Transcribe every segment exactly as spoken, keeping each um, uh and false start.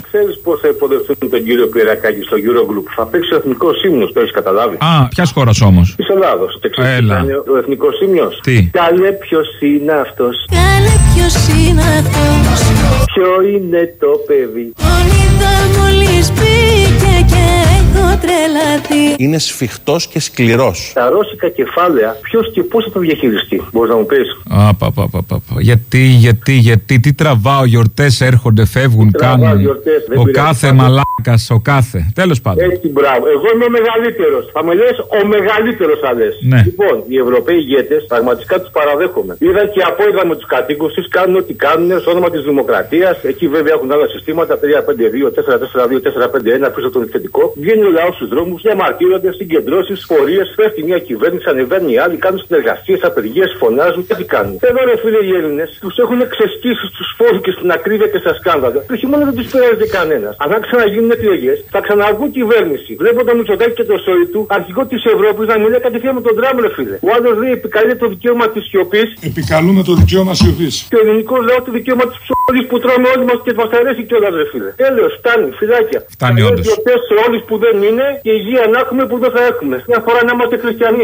Ξέρεις πώς θα υποδεχτούν τον κύριο Πυριακάκη στο Eurogroup? Θα παίξει ο εθνικός ύμνος, το έχεις καταλάβει? Α, ποιας χώρας όμως? Της Ελλάδος. Έλα. Ο εθνικός ύμνος. Τι? Καλέ, ποιος είναι αυτός? Καλέ, ποιος είναι αυτός? Ποιο είναι το παιδί? Όλοι τα μόλις πήγε και έχω τρελαθεί. Είναι σφιχτός και σκληρός. Τα ρώσικα κεφάλαια, ποιος και πώς θα το διαχειριστεί? Μπορείς να μου πεις? Α, πα, πα, πα, πα. Γιατί, γιατί, γιατί, τι τραβάω, γιορτές έρχονται, φεύγουν, κάνουν. Γιορτές, ο κάθε πάντων. Μαλάκας, ο κάθε. Τέλος πάντων. Έτσι, μπράβο. Εγώ είμαι ο μεγαλύτερος. Θα με λες ο μεγαλύτερος, θα λες. Ναι. Λοιπόν, οι Ευρωπαίοι ηγέτες πραγματικά τους παραδέχομαι. Είδαν και απόϊδα με τους κατοίκους τους, κάνουν ό,τι κάνουν στο όνομα της δημοκρατίας. Εκεί βέβαια έχουν άλλα συστήματα, τρία πέντε δύο, τέσσερα τέσσερα δύο, τέσσερα πέντε ένα πίσω από τον επιθετικό. Βγαίνει ο λαός στους δρόμους, διαμαρτύρονται, συγκεντρώσεις, πορείες. Πέφτει μια κυβέρνηση, ανεβαίνει η άλλη, κάνουν συνεργασίες, απεργίες, φωνάζουν και τι κάνουν. Εδώ ρε φίλε οι Έλληνες τους έχουν ξεσκίσει στους φόρους και στην ακρίβεια και στα σκάνδαλα. Το χειμώνα δεν τους πειράζει κανένας. Αν θα ξαναγίνουν εκλογές, θα ξαναβγούν κυβέρνηση. Βλέπω τον Μητσοτάκη και το Σόιτου, αρχηγό της Ευρώπης, να μιλάει κατευθείαν με τον Τραμπ, ρε φίλε. Ο άλλος λέει επικαλεί το δικαίωμα της σιωπής. Επικαλούμε το δικαίωμα σιωπής. Και ο ελληνικός λαό το δικαίωμα της ψωλής που τρώμε όλοι μας και μας αρέσει κιόλας, ρε φίλε. Τέλος, φτάνει, φυλάκια. Φτάνει όντως. Σε όλους που δεν είναι και υγεία να έχουμε που δεν θα έχουμε. Μια φορά να είμαστε χριστιανοί.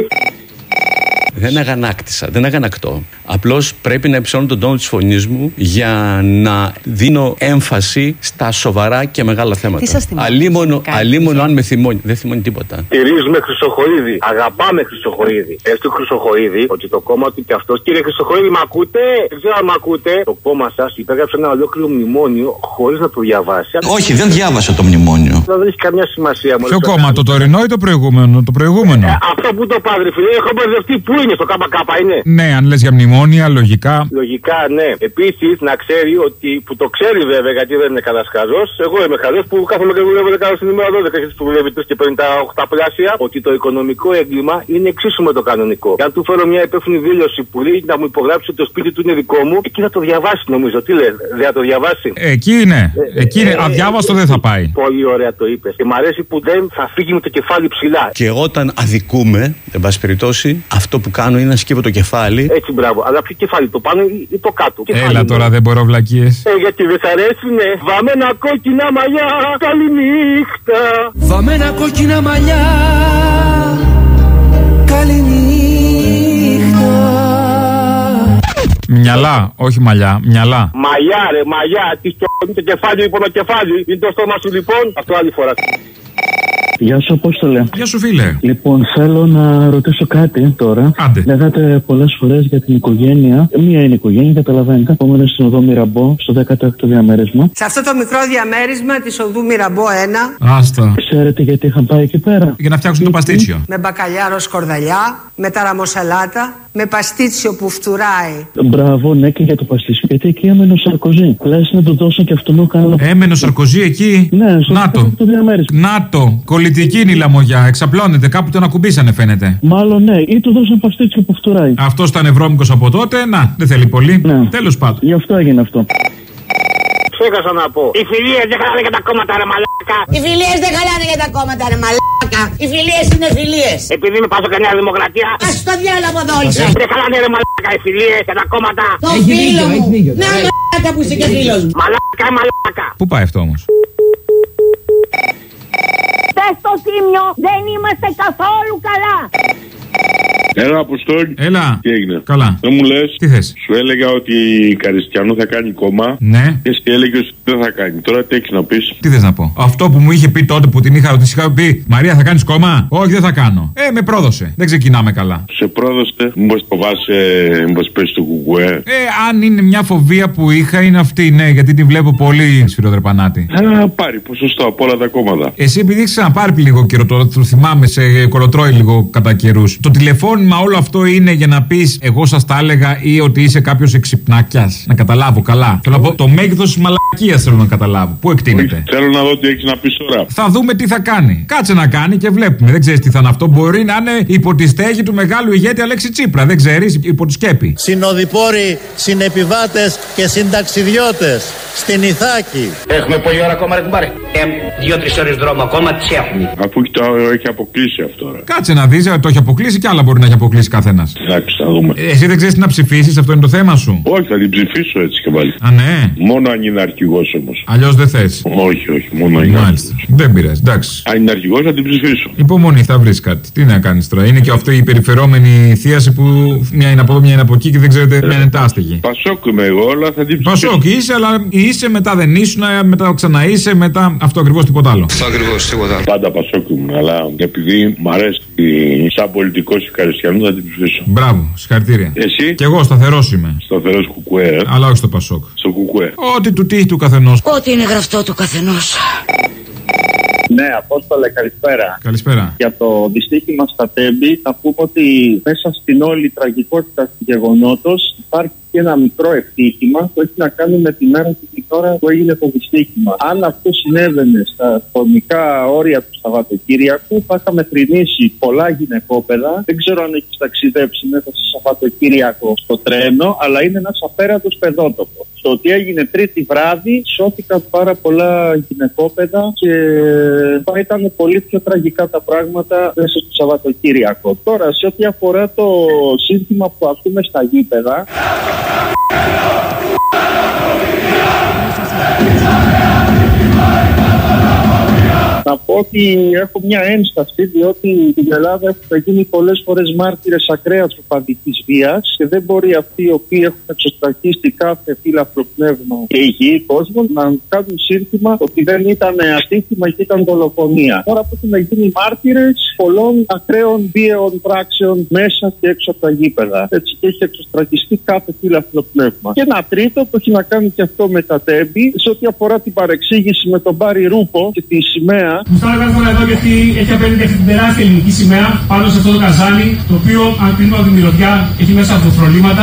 Δεν αγανάκτησα, δεν αγανακτώ. Απλώς πρέπει να υψώνω τον τόνο της φωνής μου για να δίνω έμφαση στα σοβαρά και μεγάλα θέματα. Τι σας θυμώνει? Αλίμονο, αλίμονο αν με θυμώνει. Δεν θυμώνει τίποτα. Στηρίζουμε Χρυσοχοΐδη. Αγαπάμε Χρυσοχοΐδη. Έστω Χρυσοχοΐδη ότι το κόμμα του και αυτός. Κύριε Χρυσοχοΐδη, μ' ακούτε? Δεν ξέρω αν μ' ακούτε. Το κόμμα σας υπέγραψε ένα ολόκληρο μνημόνιο χωρίς να το διαβάσει. Όχι, δεν διάβασα το μνημόνιο. Δεν έχει καμιά σημασία. Ποιο κόμμα, το τωρινό ή το προηγούμενο? Το προηγούμενο. Ε, αυτό που το padre, φίλε, έχω μπερδευτεί. Πού είναι, στο ΚΚ είναι? Ναι, αν λες για μνημόνια, λογικά. Λογικά, ναι. Επίσης, να ξέρει ότι, που το ξέρει βέβαια, γιατί δεν είναι κανένας χαζός. Εγώ είμαι χαζός που κάθομαι και δουλεύω δέκα στην ημέρα δώδεκα και που δουλεύει τρεις και παίρνει τα οκτώ πλάσια. Ότι το οικονομικό έγκλημα είναι εξίσου με το κανονικό. Και αν του φέρω μια υπεύθυνη δήλωση που λέει να μου υπογράψει ότι το σπίτι του είναι δικό μου, εκεί θα το διαβάσει νομίζω. Τι λες, δεν θα το διαβάσει? Εκεί είναι. Ε, εκεί είναι. Ε, αδιάβαστο ε, δεν θα πάει. Πολύ ωραία το είπες. Και μ' αρέσει που δεν θα φύγει με το κεφάλι ψηλά. Και όταν αδικούμε, εν πάση περιπτώσει, αυτό που κάνω είναι να σκύβω το κεφάλι. Έτσι, μπράβο. Αλλά ποιο κεφάλι, το πάνω ή, ή το κάτω? Έλα κεφάλι, τώρα, ναι. Δεν μπορώ βλακίες. Ε, γιατί δεν σ' αρέσει, ναι. Βαμμένα κόκκινα μαλλιά, καληνύχτα. Βαμμένα κόκκινα μαλλιά, καληνύχτα. Μυαλά, όχι μαλλιά, μυαλά. Μαλλιά, ρε, μαλλιά. Τι στο το κεφάλι, λοιπόν, το κεφάλι. Είναι το στόμα σου, λοιπόν. Αυτό άλλη φορά. Γεια σου, Απόστολε. Γεια σου, φίλε. Λοιπόν, θέλω να ρωτήσω κάτι τώρα. Άντε. Λέγατε πολλές φορές για την οικογένεια. Μία είναι η οικογένεια, καταλαβαίνετε. Επόμενο στην οδό Μυραμπό, στο δέκατο έκτο διαμέρισμα. Σε αυτό το μικρό διαμέρισμα της οδού Μυραμπό ένα. Άστα. Ξέρετε γιατί είχαν πάει εκεί πέρα? Για να φτιάξουν το παστίτσιο. Με μπακαλιάρο σκορδαλιά, με ταραμοσαλάτα, με παστίτσιο που φτουράει. Μπράβο, ναι, και για το παστίτσιο. Γιατί εκεί έμενε ο Σαρκοζή. Λες να του δώσω και αυτόν καλό. Έμενε ο Σαρκοζή εκεί. Ναι, στο Νάτο. Νάτο. Πολιτική είναι η λαμογιά. Εξαπλώνεται. Κάπου τον ακουμπήσανε, φαίνεται. Μάλλον ναι, ή του δώσαν παστίτσιο που φτουράει. Αυτό ήταν ευρώμικος από τότε. Να, δεν θέλει πολύ. Ναι. Τέλος πάντων. Γι' αυτό έγινε αυτό. Ξέχασα να πω. Οι φιλίες δεν χαλάνε για τα κόμματα, ρε μαλάκα. Οι φιλίες δεν χαλάνε για τα κόμματα, ρε μαλάκα. Οι φιλίες είναι φιλίες. Επειδή είμαι πάσο και Νέα Δημοκρατία. Ας το διάλογο από εδώ όλοι σας. Δεν χαλάνε, ρε μαλάκα, οι φιλίες για τα κόμματα. Το φίλο μου. Να μαλάκα που είσαι και φίλος μου. Μαλάκα, μαλάκα. Πού πάει αυτό όμως? Πες στο Τίμιο, δεν είμαστε καθόλου καλά. Έλα, Αποστόλη. Έλα. Τι έγινε? Καλά. Δεν μου λες. Τι θες? Σου έλεγα ότι η Καριστιανού θα κάνει κόμμα. Ναι. Και εσύ έλεγε ότι δεν θα κάνει. Τώρα τι έχεις να πεις? Τι θες να πω? Αυτό που μου είχε πει τότε που την είχα ρωτήσει, είχα πει Μαρία, θα κάνεις κόμμα? Όχι, δεν θα κάνω. Ε, με πρόδωσε. Δεν ξεκινάμε καλά. Σε πρόδωσε. Μήπως φοβάσαι, μήπως πες του κουκουέ? Ε, αν είναι μια φοβία που είχα, είναι αυτή, ναι, γιατί την βλέπω πολύ σφυροδρεπανάτη. Θα πάρει ποσοστό από όλα τα κόμματα. Εσύ, επειδή έχεις ξαναπάρει λίγο καιρό, το, το θυμάμαι, σε κολοτρώει λίγο κατά καιρούς. Το τηλεφώνημα όλο αυτό είναι για να πεις εγώ σας τα έλεγα ή ότι είσαι κάποιος εξυπνάκιας? Να καταλάβω καλά. Θέλω να πω, το μέγεθος της μαλακίας θέλω να καταλάβω. Πού εκτείνεται? Θέλω να δω τι έχεις να πεις τώρα. Θα δούμε τι θα κάνει. Κάτσε να κάνει και βλέπουμε. Δεν ξέρεις τι θα είναι αυτό. Μπορεί να είναι υπό τη στέγη του μεγάλου ηγέτη Αλέξη Τσίπρα. Δεν ξέρεις, υπό τη σκέπη. Συνοδοιπόροι, συνεπιβάτες και συνταξιδιώτες στην Ιθάκη. Έχουμε πολλή ώρα ακόμα, ρε κουμπάρε. Ε, δύο-τρεις ώρες δρόμο ακόμα τις έχουμε. Αφού το έχει αποκλείσει αυτό. Ρε. Κάτσε να δεις, το έχει αποκλείσει και άλλα μπορεί να έχει αποκλείσει καθένα. Εντάξει, θα δούμε. Εσύ δεν ξέρει τι να ψηφίσει, αυτό είναι το θέμα σου. Όχι, θα την ψηφίσω έτσι και πάλι. Α, ναι. Μόνο αν είναι αρχηγός όμως. Αλλιώς δεν θε. Όχι, όχι, μόνο αν είναι. Μάλιστα. Δεν πειράζει, εντάξει. Αν είναι αρχηγός θα την ψηφίσω. Υπομονή, θα βρει κάτι. Τι να κάνει τώρα. Είναι και αυτή η περιφερόμενη θίαση που μια είναι από εδώ, μια είναι από εκεί και δεν ξέρετε, μια είναι τάστεγη. Πασόκ είμαι εγώ, αλλά θα την ψηφίσω. Πασόκ είσαι, αλλά είσαι, μετά δεν ήσουν, μετά ξαναείσαι, μετά αυτό ακριβώς τίποτα άλλο. Αυτό ακριβώς τίποτα άλλο. Πάντα Πασόκ ήμουν, αλλά επειδή μου αρέσει σαν πολιτικός Ευχαριστιανού θα την ψηφίσω. Μπράβο, συγχαρητήρια. Εσύ? Κι εγώ σταθερός είμαι. Σταθερός κουκουέ. Αλλά όχι στο Πασόκ. Στο κουκουέ. Ό,τι του τύχει του καθενός. Ό,τι είναι γραφτό του καθενός. Ναι, Απόστολε, καλησπέρα. Καλησπέρα. Για το δυστύχημα στα Τέμπη, θα πούμε ότι μέσα στην όλη τραγικότητα του γεγονότος υπάρχει και ένα μικρό ευτύχημα που έχει να κάνει με τη μέρα και την ώρα που έγινε το δυστύχημα. Αν αυτό συνέβαινε στα χρονικά όρια του Σαββατοκύριακου, θα είχαμε θρηνήσει πολλά γυναικόπαιδα. Δεν ξέρω αν έχει ταξιδέψει μέσα στο Σαββατοκύριακο στο τρένο, αλλά είναι ένας απέραντος παιδότοπος. Το ότι έγινε Τρίτη βράδυ, σώθηκαν πάρα πολλά γυναικόπαιδα και θα ήταν πολύ πιο τραγικά τα πράγματα μέσα στο Σαββατοκύριακο. Τώρα, σε ό,τι αφορά το σύνθημα που ακούμε στα γήπεδα. Να πω ότι έχω μια ένσταση, διότι στην Ελλάδα έχουν γίνει πολλές φορές μάρτυρες ακραίας οπαδικής βίας και δεν μπορεί αυτοί οι οποίοι έχουν εξωστρακίσει κάθε φύλαθρο πνεύμα και υγιή κόσμο να κάνουν σύνθημα ότι δεν ήταν ατύχημα και ήταν δολοφονία. Τώρα που έχουν γίνει μάρτυρες πολλών ακραίων βίαιων πράξεων μέσα και έξω από τα γήπεδα. Έτσι και έχει εξωστρακιστεί κάθε φύλαθρο πνεύμα. Και ένα τρίτο που έχει να κάνει και αυτό με τα Τέμπη, σε ό,τι αφορά την παρεξήγηση με τον Μπάρι Ρούπο και τη σημαία. Μου στάλα κάθε φορά εδώ γιατί έχει απέναντι αυτή την τεράστια ελληνική σημαία πάνω σε αυτό το καζάνι, το οποίο αν κρίνουμε από τη μυρωδιά έχει μέσα αποθρολήματα.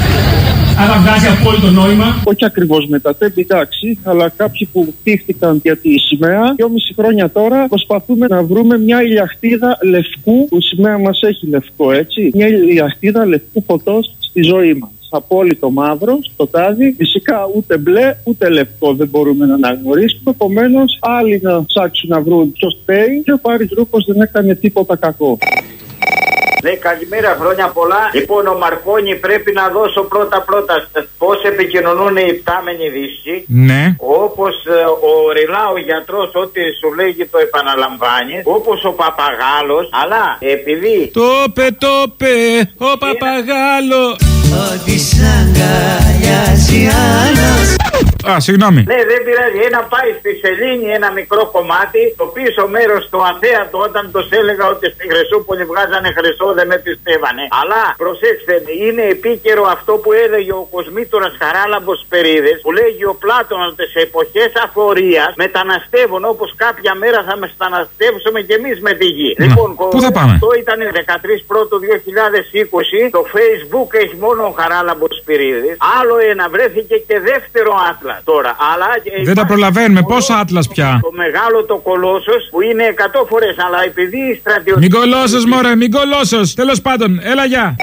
Άρα βγάζει απόλυτο νόημα. Όχι ακριβώς με τα Τέμπη, εντάξει, αλλά κάποιοι που χτίστηκαν για τη σημαία, δυόμιση χρόνια τώρα προσπαθούμε να βρούμε μια ηλιαχτίδα λευκού, που η σημαία μας έχει λευκό, έτσι. Μια ηλιαχτίδα λευκού φωτός στη ζωή μας. Απόλυτο μαύρο, στο τάδι. Φυσικά ούτε μπλε ούτε λευκό δεν μπορούμε να αναγνωρίσουμε. Επομένως, άλλοι να ψάξουν να βρουν ποιος φταίει και ο Πάρης Ρούπος δεν έκανε τίποτα κακό. Ναι, καλημέρα, χρόνια πολλά. Λοιπόν, ο Μαρκόνι πρέπει να δώσω πρώτα-πρώτα πώς επικοινωνούν οι πτάμενοι δύσσοι. Ναι. Όπως ε, ο Ριλά, ο γιατρός, ό,τι σου λέγει το επαναλαμβάνει. Όπως ο Παπαγάλος. Αλλά επειδή. Το πε, το πε, ο Παπαγάλο. Ότι σ' αγκαλιάζει άλλος. Α, συγγνώμη. Ναι, δεν πειράζει. Ένα πάει στη σελήνη, ένα μικρό κομμάτι. Το πίσω μέρος του αθέατο, όταν του έλεγα ότι στη Χρυσούπολη βγάζανε χρυσό, δεν με πιστεύανε. Αλλά προσέξτε, είναι επίκαιρο αυτό που έλεγε ο Κοσμήτωρας Χαράλαμπος Περίδες, που λέγει ο Πλάτωνας ότι σε εποχές αφορίας μεταναστεύουν, όπως κάποια μέρα θα μεταναστεύσουμε κι εμείς με τη γη. Να, λοιπόν, πού θα πάμε? Αυτό ήταν δεκατρείς πρώτου δύο χιλιάδες είκοσι. Το Facebook έχει μόνο ο Χαράλαμπος Περίδης. Άλλο ένα, βρέθηκε και δεύτερο άτλας. Τώρα, αλλά δεν τα προλαβαίνουμε. Πόσα άτλας πια? Το μεγάλο το Κολόσσος που είναι εκατό φορές, αλλά επειδή η στρατιωτική. Μην κολώσος, μωρέ, μην κολώσος. Τέλος πάντων, έλα, γεια.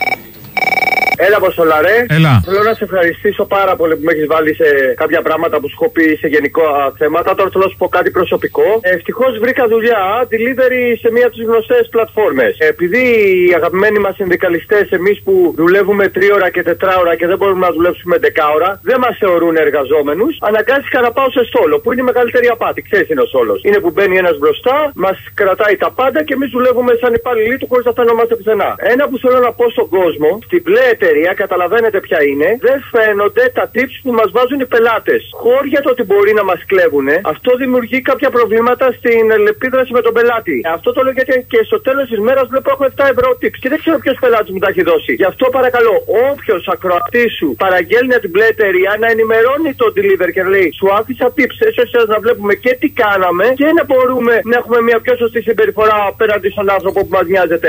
Έλα, Αποστολά, ρε. Έλα. Θέλω να σε ευχαριστήσω πάρα πολύ που με έχει βάλει σε κάποια πράγματα που σου έχω πει σε γενικό θέματα. Τώρα θέλω να σου πω κάτι προσωπικό. Ευτυχώς βρήκα δουλειά delivery σε μία από τις γνωστές πλατφόρμες. Επειδή οι αγαπημένοι μας συνδικαλιστές, εμείς που δουλεύουμε τρίωρα και τετράωρα και δεν μπορούμε να δουλέψουμε δεκάωρα, δεν μας θεωρούν εργαζόμενους, αναγκάστηκα να πάω σε στόλο, που είναι η μεγαλύτερη απάτη. Ξέρεις, είναι ο στόλος. Είναι που μπαίνει ένας μπροστά, μας κρατάει τα πάντα και εμείς δουλεύουμε σαν υπάλληλοι του χωρίς να φαινόμαστε πουθενά. Ένα που θέλω να πω στον κόσμο, στην πλέ εταιρεία, καταλαβαίνετε ποια είναι, δεν φαίνονται τα tips που μας βάζουν οι πελάτες. Χώρια το ότι μπορεί να μας κλέβουνε, αυτό δημιουργεί κάποια προβλήματα στην αλληλεπίδραση με τον πελάτη. Αυτό το λέω γιατί και στο τέλος της μέρας βλέπω έχω επτά ευρώ tips και δεν ξέρω ποιος πελάτης μου τα έχει δώσει. Γι' αυτό παρακαλώ, όποιος ακροατής σου παραγγέλνει την πλέ εταιρεία να ενημερώνει τον deliver και να λέει σου άφησα tips, έτσι ώστε να βλέπουμε και τι κάναμε και να μπορούμε να έχουμε μια πιο σωστή συμπεριφορά απέναντι στον άνθρωπο που μας νοιάζεται.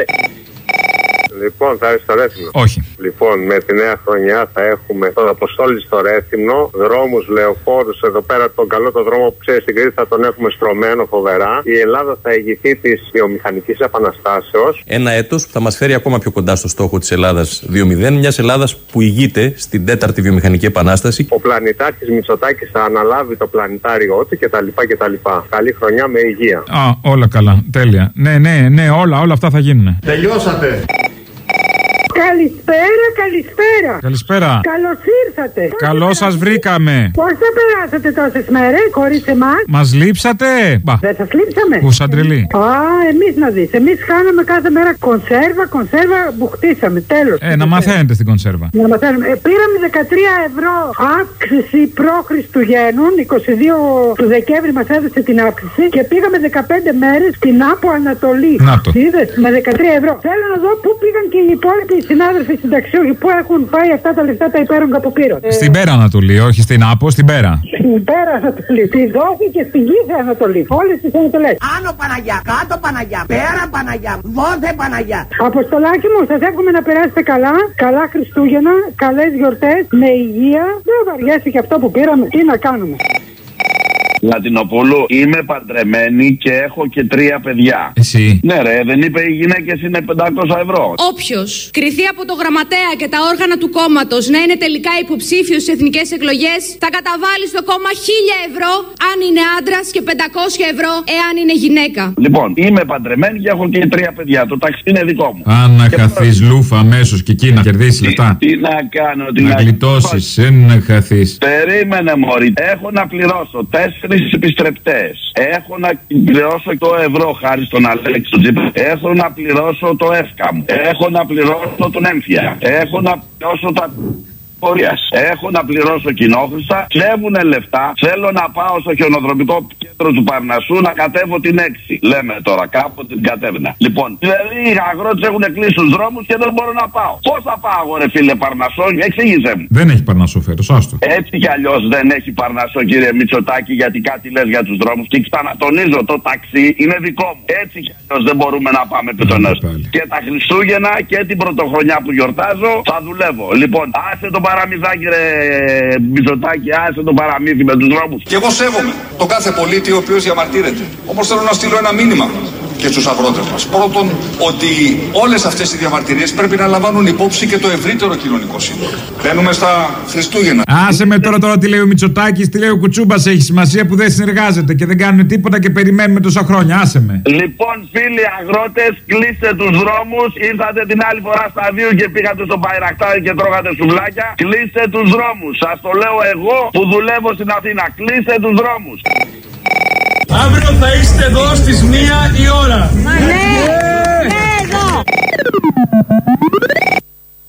Λοιπόν, θα έρθει στο Ρέθυμνο. Όχι. Λοιπόν, με τη νέα χρονιά θα έχουμε τον Αποστόλη στο Ρέθυμνο, δρόμους, λεωφόρους, εδώ πέρα τον καλό το δρόμο που ξέρει στην Κρήτη θα τον έχουμε στρωμένο φοβερά. Η Ελλάδα θα ηγηθεί της βιομηχανικής επαναστάσεως. Ένα έτος που θα μας φέρει ακόμα πιο κοντά στο στόχο της Ελλάδας δύο μηδέν, μιας Ελλάδας που ηγείται στην τέταρτη βιομηχανική επανάσταση. Ο πλανητάρχης Μητσοτάκης θα αναλάβει το πλανητάριό του κτλ. κτλ. Καλή χρονιά με υγεία. Α, όλα καλά. Τέλεια. Ναι, ναι, ναι, όλα, όλα αυτά θα γίνουν. Τελειώσατε. Καλησπέρα, καλησπέρα. Καλησπέρα. Καλώς ήρθατε. Καλώς σας βρήκαμε. Πώς θα περάσατε τόσες μέρες χωρίς εμάς? Μας λείψατε. Μπα. Δεν σας λείψαμε. Που σαν τρελή. Α, εμείς να δεις. Εμείς χάναμε κάθε μέρα κονσέρβα, κονσέρβα που χτίσαμε. Τέλος. Ε, να μαθαίνετε στην κονσέρβα. Να μαθαίνουμε. Ε, πήραμε δεκατρία ευρώ αύξηση προ-Χριστουγέννων. είκοσι δύο του Δεκέμβρη μας έδωσε την αύξηση και πήγαμε δεκαπέντε μέρες στην Άπο Ανατολή. Να το. Είδες, με δεκατρία ευρώ. Θέλω να δω πού πήγαν και οι υπόλοιποι συνάδελφοι συνταξιούχοι, πού έχουν πάει αυτά τα λεφτά τα υπέρογκα που πήραν. Στην Πέρα Ανατολή, όχι στην Άπο, στην Πέρα. Στην Πέρα Ανατολή. Τη Δόθη και στην Γήθα Ανατολή. Όλες τις Ανατολές. Άνω Παναγιά, κάτω Παναγιά, πέρα Παναγιά, δόθε Παναγιά. Αποστολάκι μου, σας εύχομαι να περάσετε καλά. Καλά Χριστούγεννα, καλές γιορτές, με υγεία. Δεν βαριέσαι και αυτό που πήραμε. Τι να κάνουμε. Λατινοπούλου, είμαι παντρεμένη και έχω και τρία παιδιά. Εσύ. Ναι, ρε, δεν είπε οι γυναίκες είναι πεντακόσια ευρώ. Όποιος κριθεί από το γραμματέα και τα όργανα του κόμματος να είναι τελικά υποψήφιος στις εθνικές εκλογές, θα καταβάλει στο κόμμα χίλια ευρώ αν είναι άντρας και πεντακόσια ευρώ εάν είναι γυναίκα. Λοιπόν, είμαι παντρεμένη και έχω και τρία παιδιά. Το ταξί είναι δικό μου. Αν να χαθείς λούφα αμέσως και εκεί να κερδίσεις λεφτά. Τι να κάνω, τι να, να γλιτώσεις, δεν να χαθείς. Περίμενε, μωρή. Έχω να πληρώσω τέσσερις επιστρεπτές. Έχω να πληρώσω το ευρώ χάρη στον Αλέξη του Τσίπρα. Έχω να πληρώσω το εύκαμ. Έχω να πληρώσω τον έμφυα. Έχω να πληρώσω τα πορείας. Έχω να πληρώσω κοινόχρηστα. Κλέβουνε λεφτά. Θέλω να πάω στο χιονοδρομικό κέντρο του Παρνασσού να κατέβω την έξι. Λέμε τώρα, κάποτε την κατέβαινα. Λοιπόν, δηλαδή οι αγρότες έχουν κλείσει τους δρόμους και δεν μπορώ να πάω. Πώς θα πάω, ρε φίλε Παρνασσό, εξήγησε μου. Δεν έχει Παρνασσό φέτος, άστο. Έτσι κι αλλιώς δεν έχει Παρνασσό, κύριε Μητσοτάκη, γιατί κάτι λες για τους δρόμους. Και ξανατονίζω, το ταξί είναι δικό μου. Έτσι κι αλλιώς δεν μπορούμε να πάμε πιτονές. Και τα Χριστούγεννα και την πρωτοχρονιά που γιορτάζω θα δουλεύω. Λοιπόν, άσε τον παραμυθάκι, ρε Μητσοτάκη, άσε τον παραμύθι με τους δρόμους. Και εγώ σέβομαι τον κάθε πολίτη ο οποίος διαμαρτύρεται. Όμως θέλω να στείλω ένα μήνυμα και στους αγρότες μας. Πρώτον, ότι όλες αυτές οι διαμαρτυρίες πρέπει να λαμβάνουν υπόψη και το ευρύτερο κοινωνικό σύνολο. Μπαίνουμε στα Χριστούγεννα. Άσε με τώρα, τώρα τι λέει ο Μητσοτάκης, τι λέει ο Κουτσούμπας. Έχει σημασία που δεν συνεργάζεται και δεν κάνουν τίποτα και περιμένουμε τόσα χρόνια. Άσε με. Λοιπόν, φίλοι αγρότες, κλείστε τους δρόμους. Ήρθατε την άλλη φορά στα δύο και πήγατε στο Παϊρακτάρι και τρώγατε σουβλάκια. Κλείστε τους δρόμους. Σας το λέω εγώ που δουλεύω στην Αθήνα. Κλείστε τους δρόμους. Αύριο θα είστε εδώ στις μία η ώρα. Ναι, ναι, εδώ.